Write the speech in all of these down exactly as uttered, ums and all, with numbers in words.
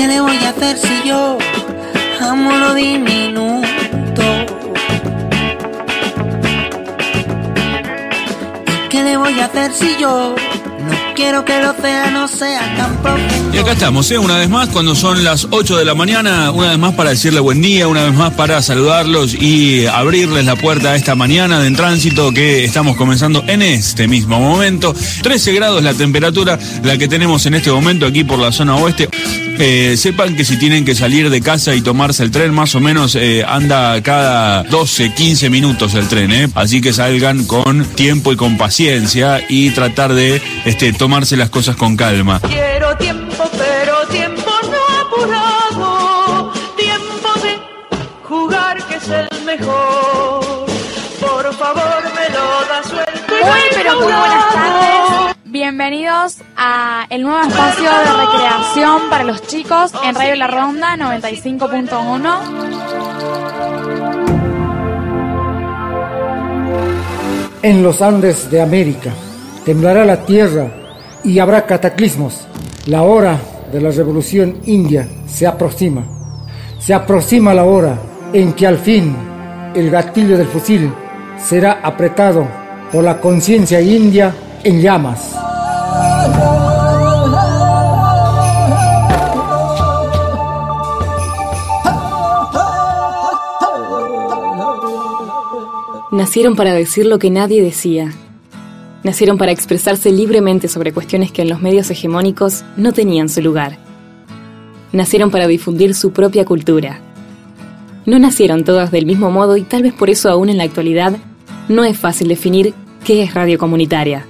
¿Qué le voy a hacer si yo amo lo diminuto? ¿Y qué le voy a hacer si yo no quiero que el océano sea tan profundo? Y acá estamos, ¿eh? Una vez más, cuando son las ocho de la mañana, una vez más para decirle buen día, una vez más para saludarlos y abrirles la puerta a esta mañana de en tránsito que estamos comenzando en este mismo momento. trece grados la temperatura, la que tenemos en este momento aquí por la zona oeste. Eh, sepan que si tienen que salir de casa y tomarse el tren, más o menos eh, anda cada doce, quince minutos el tren, ¿eh? Así que salgan con tiempo y con paciencia y tratar de este, tomarse las cosas con calma. Quiero tiempo, pero tiempo no apurado, tiempo de jugar que es el mejor. Por favor, me lo da suelto. Muy, pero muy buenas tardes. Bienvenidos a el nuevo espacio de recreación para los chicos en Radio La Ronda noventa y cinco punto uno. En los Andes de América temblará la tierra y habrá cataclismos. La hora de la revolución india se aproxima. Se aproxima la hora en que al fin el gatillo del fusil será apretado por la conciencia india en llamas. Nacieron para decir lo que nadie decía. Nacieron para expresarse libremente sobre cuestiones que en los medios hegemónicos no tenían su lugar. Nacieron para difundir su propia cultura. No nacieron todas del mismo modo y tal vez por eso aún en la actualidad no es fácil definir qué es radio comunitaria.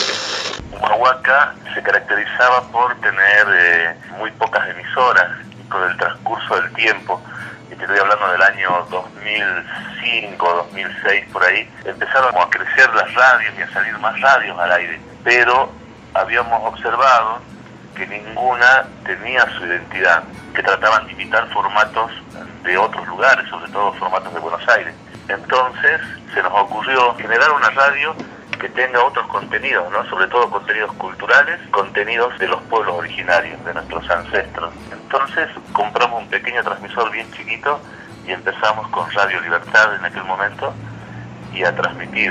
Humahuaca se caracterizaba por tener eh, muy pocas emisoras y con el transcurso del tiempo, y te estoy hablando del año dos mil cinco, dos mil seis, por ahí, empezaron a crecer las radios y a salir más radios al aire, pero habíamos observado que ninguna tenía su identidad, que trataban de imitar formatos de otros lugares, sobre todo formatos de Buenos Aires. Entonces se nos ocurrió generar una radio que tenga otros contenidos, ¿no? Sobre todo contenidos culturales, contenidos de los pueblos originarios, de nuestros ancestros. Entonces compramos un pequeño transmisor bien chiquito y empezamos con Radio Libertad en aquel momento y a transmitir.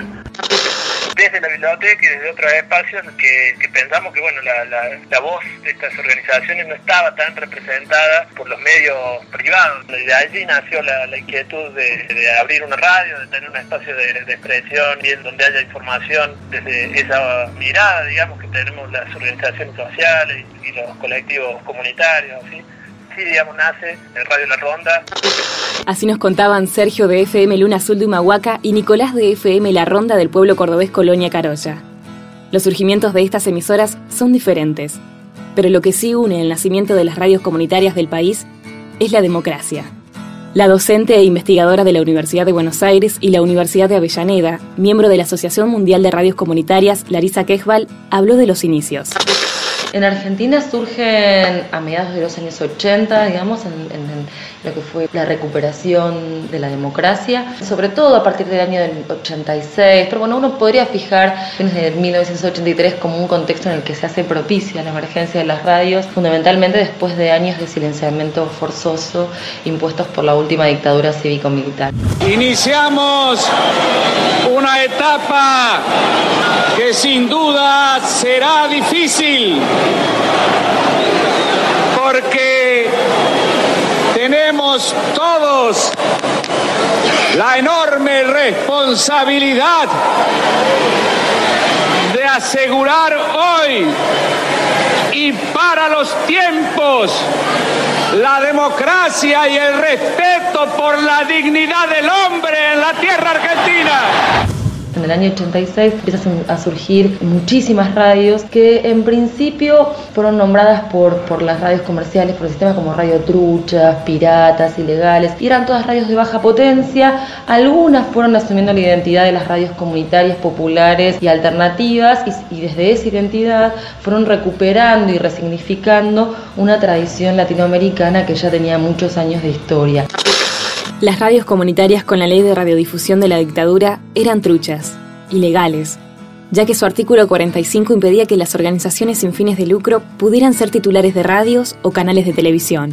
Desde la biblioteca y desde otros espacios que, que pensamos que bueno la, la, la voz de estas organizaciones no estaba tan representada por los medios privados. De allí nació la, la inquietud de, de abrir una radio, de tener un espacio de, de expresión y en donde haya información desde esa mirada, digamos, que tenemos las organizaciones sociales y, y los colectivos comunitarios, ¿sí? Sí, digamos, nace en Radio La Ronda. Así nos contaban Sergio de F M Luna Azul de Humahuaca y Nicolás de F M La Ronda del pueblo cordobés Colonia Carolla. Los surgimientos de estas emisoras son diferentes, pero lo que sí une el nacimiento de las radios comunitarias del país es la democracia. La docente e investigadora de la Universidad de Buenos Aires y la Universidad de Avellaneda, miembro de la Asociación Mundial de Radios Comunitarias, Larisa Quejbal, habló de los inicios. En Argentina surgen a mediados de los años ochenta, digamos, en, en, en lo que fue la recuperación de la democracia, sobre todo a partir del año del ochenta y seis, pero bueno, uno podría fijar desde mil novecientos ochenta y tres como un contexto en el que se hace propicia la emergencia de las radios, fundamentalmente después de años de silenciamiento forzoso impuestos por la última dictadura cívico-militar. Iniciamos una etapa que sin duda será difícil, porque tenemos todos la enorme responsabilidad de asegurar hoy y para los tiempos la democracia y el respeto por la dignidad del hombre en la tierra argentina. En el año ochenta y seis empiezan a surgir muchísimas radios que en principio fueron nombradas por, por las radios comerciales, por sistemas como Radio Truchas, Piratas, Ilegales, y eran todas radios de baja potencia. Algunas fueron asumiendo la identidad de las radios comunitarias, populares y alternativas, y, y desde esa identidad fueron recuperando y resignificando una tradición latinoamericana que ya tenía muchos años de historia. Las radios comunitarias con la ley de radiodifusión de la dictadura eran truchas, ilegales, ya que su artículo cuarenta y cinco impedía que las organizaciones sin fines de lucro pudieran ser titulares de radios o canales de televisión.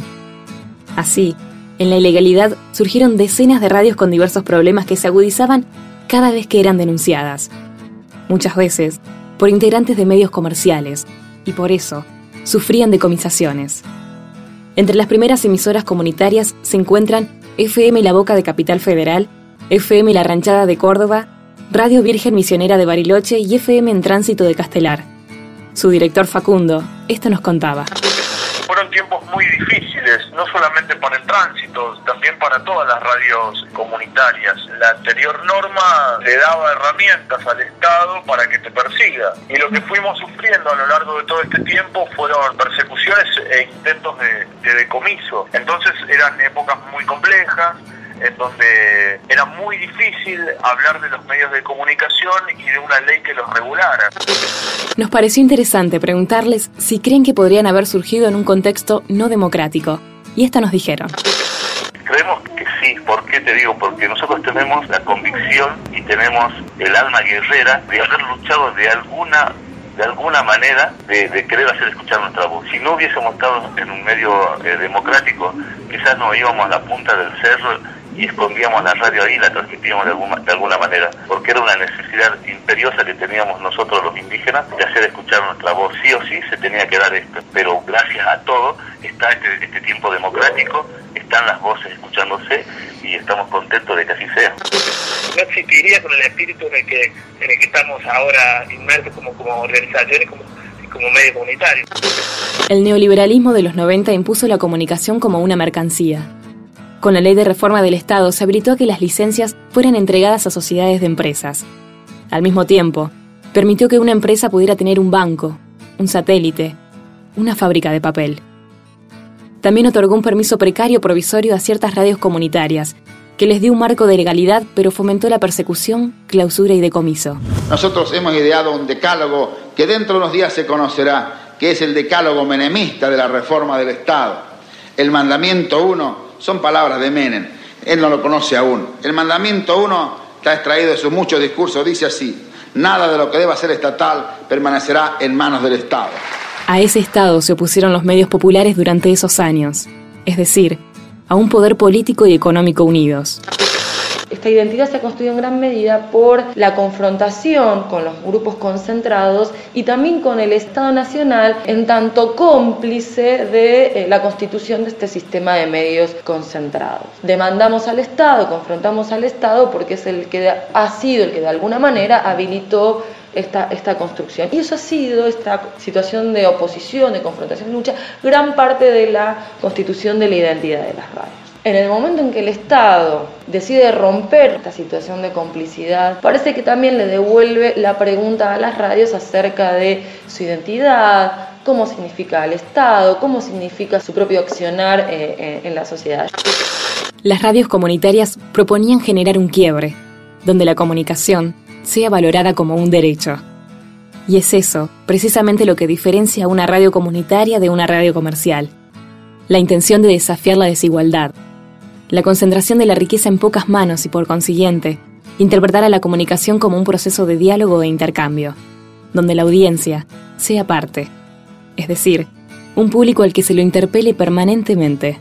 Así, en la ilegalidad surgieron decenas de radios con diversos problemas que se agudizaban cada vez que eran denunciadas. Muchas veces por integrantes de medios comerciales, y por eso sufrían decomisaciones. Entre las primeras emisoras comunitarias se encuentran F M La Boca de Capital Federal, F M La Ranchada de Córdoba, Radio Virgen Misionera de Bariloche y F M En Tránsito de Castelar. Su director Facundo esto nos contaba. Fueron tiempos muy difíciles, no solamente para el tránsito, también para todas las radios comunitarias. La anterior norma le daba herramientas al Estado para que te persiga. Y lo que fuimos sufriendo a lo largo de todo este tiempo fueron persecuciones e intentos de, de decomiso. Entonces eran épocas muy complejas, en donde era muy difícil hablar de los medios de comunicación y de una ley que los regulara. Nos pareció interesante preguntarles si creen que podrían haber surgido en un contexto no democrático, y esto nos dijeron. Creemos que sí. ¿Por qué te digo? Porque nosotros tenemos la convicción y tenemos el alma guerrera de haber luchado de alguna de alguna manera de, de querer hacer escuchar nuestra voz. Si no hubiésemos estado en un medio eh, democrático, quizás nos íbamos a la punta del cerro y escondíamos la radio ahí y la transmitíamos de alguna, de alguna manera, porque era una necesidad imperiosa que teníamos nosotros los indígenas de hacer escuchar nuestra voz. Sí o sí se tenía que dar esto, pero gracias a todo está este, este tiempo democrático, están las voces escuchándose y estamos contentos de que así sea. No existiría con el espíritu en el que, en el que estamos ahora inmersos como, como organizaciones, como, como medio comunitario. El neoliberalismo de los noventa impuso la comunicación como una mercancía. Con la ley de reforma del Estado se habilitó a que las licencias fueran entregadas a sociedades de empresas. Al mismo tiempo, permitió que una empresa pudiera tener un banco, un satélite, una fábrica de papel. También otorgó un permiso precario provisorio a ciertas radios comunitarias, que les dio un marco de legalidad, pero fomentó la persecución, clausura y decomiso. Nosotros hemos ideado un decálogo que dentro de unos días se conocerá, que es el decálogo menemista de la reforma del Estado. El mandamiento uno son palabras de Menem, él no lo conoce aún. El mandamiento uno está extraído de sus muchos discursos, dice así: nada de lo que deba ser estatal permanecerá en manos del Estado. A ese Estado se opusieron los medios populares durante esos años, es decir, a un poder político y económico unidos. Esta identidad se ha construido en gran medida por la confrontación con los grupos concentrados y también con el Estado Nacional en tanto cómplice de eh, la constitución de este sistema de medios concentrados. Demandamos al Estado, confrontamos al Estado porque es el que ha sido el que de alguna manera habilitó Esta, esta construcción. Y eso ha sido, esta situación de oposición, de confrontación, de lucha, gran parte de la constitución de la identidad de las radios. En el momento en que el Estado decide romper esta situación de complicidad, parece que también le devuelve la pregunta a las radios acerca de su identidad, cómo significa el Estado, cómo significa su propio accionar eh, en la sociedad. Las radios comunitarias proponían generar un quiebre, donde la comunicación sea valorada como un derecho. Y es eso, precisamente lo que diferencia a una radio comunitaria de una radio comercial. La intención de desafiar la desigualdad, la concentración de la riqueza en pocas manos y, por consiguiente, interpretar a la comunicación como un proceso de diálogo e intercambio, donde la audiencia sea parte, es decir, un público al que se lo interpele permanentemente.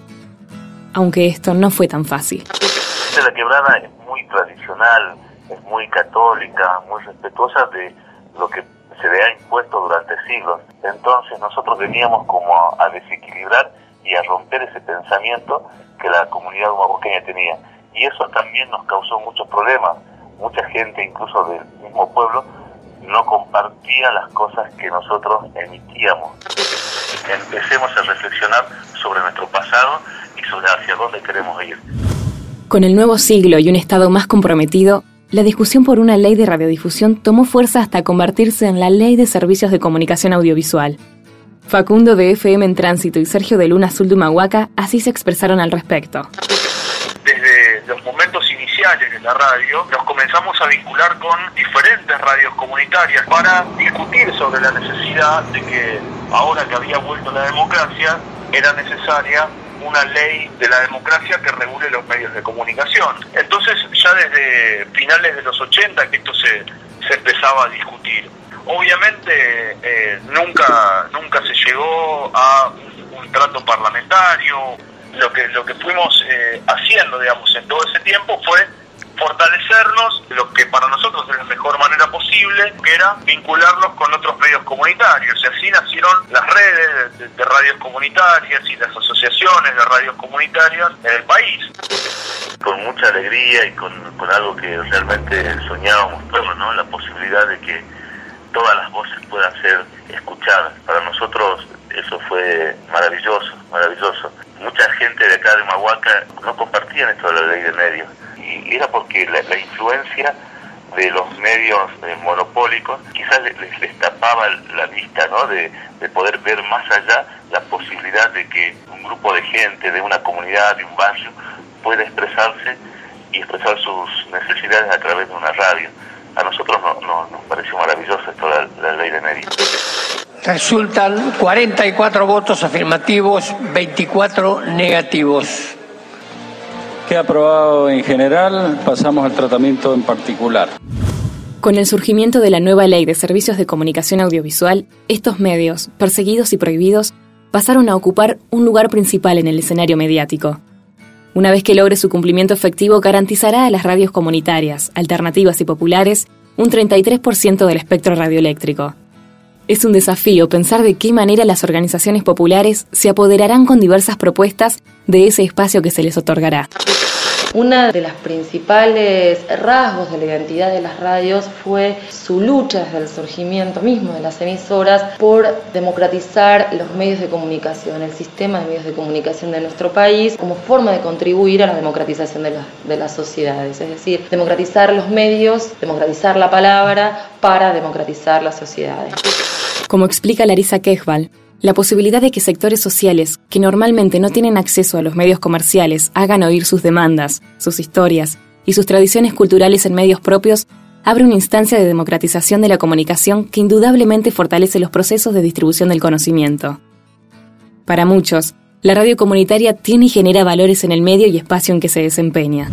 Aunque esto no fue tan fácil. La Quebrada es muy tradicional, es muy católica, muy respetuosa de lo que se le ha impuesto durante siglos. Entonces nosotros veníamos como a desequilibrar y a romper ese pensamiento que la comunidad humahuaqueña tenía. Y eso también nos causó muchos problemas. Mucha gente, incluso del mismo pueblo, no compartía las cosas que nosotros emitíamos. Empecemos a reflexionar sobre nuestro pasado y sobre hacia dónde queremos ir. Con el nuevo siglo y un Estado más comprometido, la discusión por una ley de radiodifusión tomó fuerza hasta convertirse en la Ley de Servicios de Comunicación Audiovisual. Facundo de F M En Tránsito y Sergio de Luna Azul de Humahuaca así se expresaron al respecto. Desde los momentos iniciales de la radio, nos comenzamos a vincular con diferentes radios comunitarias para discutir sobre la necesidad de que, ahora que había vuelto la democracia, era necesaria una ley de la democracia que regule los medios de comunicación. Entonces, ya desde finales de los ochenta, que esto se, se empezaba a discutir. Obviamente eh, nunca nunca se llegó a un, un trato parlamentario. Lo que lo que fuimos eh, haciendo, digamos, en todo ese tiempo fue fortalecernos, lo que para nosotros es la mejor manera posible, que era vincularnos con otros medios comunitarios, y así nacieron las redes de, de radios comunitarias y las asociaciones de radios comunitarias en el país. Con mucha alegría y con, con algo que realmente soñábamos todos, ¿no? La posibilidad de que todas las voces puedan ser escuchadas. Para nosotros eso fue maravilloso, maravilloso. Mucha gente de acá de Humahuaca no compartían esto de la ley de medios, y era porque la, la influencia de los medios eh, monopólicos quizás les, les tapaba la vista, ¿no? De, de poder ver más allá la posibilidad de que un grupo de gente, de una comunidad, de un barrio, pueda expresarse y expresar sus necesidades a través de una radio. A nosotros no, no, nos pareció maravilloso esto de la, la ley de medios. Resultan cuarenta y cuatro votos afirmativos, veinticuatro negativos. Queda aprobado en general, pasamos al tratamiento en particular. Con el surgimiento de la nueva Ley de Servicios de Comunicación Audiovisual, estos medios, perseguidos y prohibidos, pasaron a ocupar un lugar principal en el escenario mediático. Una vez que logre su cumplimiento efectivo, garantizará a las radios comunitarias, alternativas y populares un treinta y tres por ciento del espectro radioeléctrico. Es un desafío pensar de qué manera las organizaciones populares se apoderarán con diversas propuestas de ese espacio que se les otorgará. Una de las principales rasgos de la identidad de las radios fue su lucha desde el surgimiento mismo de las emisoras por democratizar los medios de comunicación, el sistema de medios de comunicación de nuestro país, como forma de contribuir a la democratización de, la, de las sociedades. Es decir, democratizar los medios, democratizar la palabra para democratizar las sociedades. Como explica Larisa Quejval, la posibilidad de que sectores sociales que normalmente no tienen acceso a los medios comerciales hagan oír sus demandas, sus historias y sus tradiciones culturales en medios propios abre una instancia de democratización de la comunicación que indudablemente fortalece los procesos de distribución del conocimiento. Para muchos, la radio comunitaria tiene y genera valores en el medio y espacio en que se desempeña.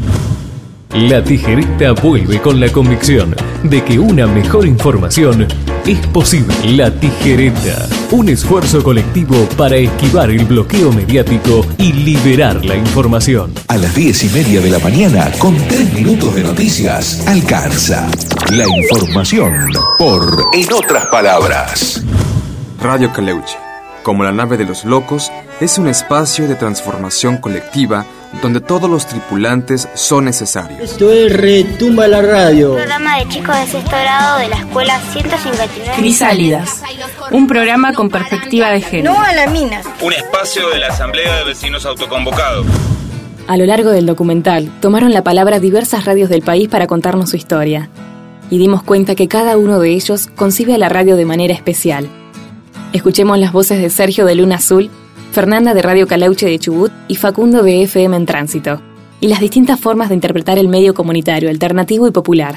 La Tijereta vuelve con la convicción de que una mejor información es posible. La Tijereta, un esfuerzo colectivo para esquivar el bloqueo mediático y liberar la información. A las diez y media de la mañana, con tres minutos de noticias, alcanza la información por En Otras Palabras. Radio Caleuche, como la nave de los locos, es un espacio de transformación colectiva donde todos los tripulantes son necesarios. Esto es Retumba la Radio. Un programa de chicos de sexto grado de la escuela ciento cincuenta y nueve. Crisálidas, un programa con perspectiva de género. No a la mina. Un espacio de la Asamblea de Vecinos Autoconvocados. A lo largo del documental, tomaron la palabra diversas radios del país para contarnos su historia. Y dimos cuenta que cada uno de ellos concibe a la radio de manera especial. Escuchemos las voces de Sergio de Luna Azul, Fernanda de Radio Caleuche de Chubut y Facundo de F M en Tránsito, y las distintas formas de interpretar el medio comunitario, alternativo y popular.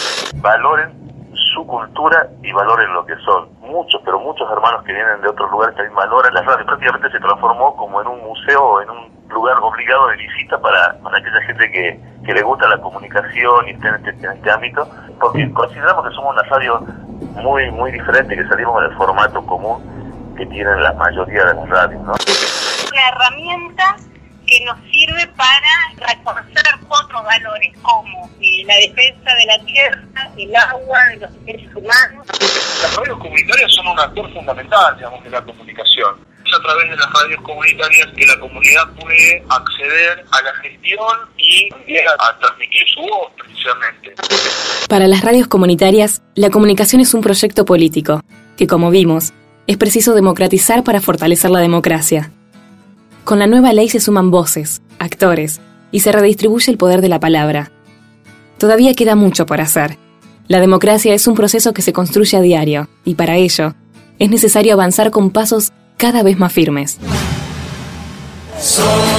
Valoren su cultura y valoren lo que son. Muchos, pero muchos hermanos que vienen de otros lugares también valoran la radio. Prácticamente se transformó como en un museo, en un lugar obligado de visita para, para aquella gente que, que le gusta la comunicación y está en este, en este ámbito, porque consideramos que somos una radio muy, muy diferente, que salimos del formato común que tienen la mayoría de las radios, ¿no? Una herramienta que nos sirve para reconocer otros valores como eh, la defensa de la tierra, el agua, de los derechos humanos. Las radios comunitarias son un actor fundamental, digamos, de la comunicación. Es a través de las radios comunitarias que la comunidad puede acceder a la gestión y a, a transmitir su voz, precisamente. Para las radios comunitarias, la comunicación es un proyecto político, que como vimos, es preciso democratizar para fortalecer la democracia. Con la nueva ley se suman voces, actores, y se redistribuye el poder de la palabra. Todavía queda mucho por hacer. La democracia es un proceso que se construye a diario, y para ello, es necesario avanzar con pasos cada vez más firmes. Somos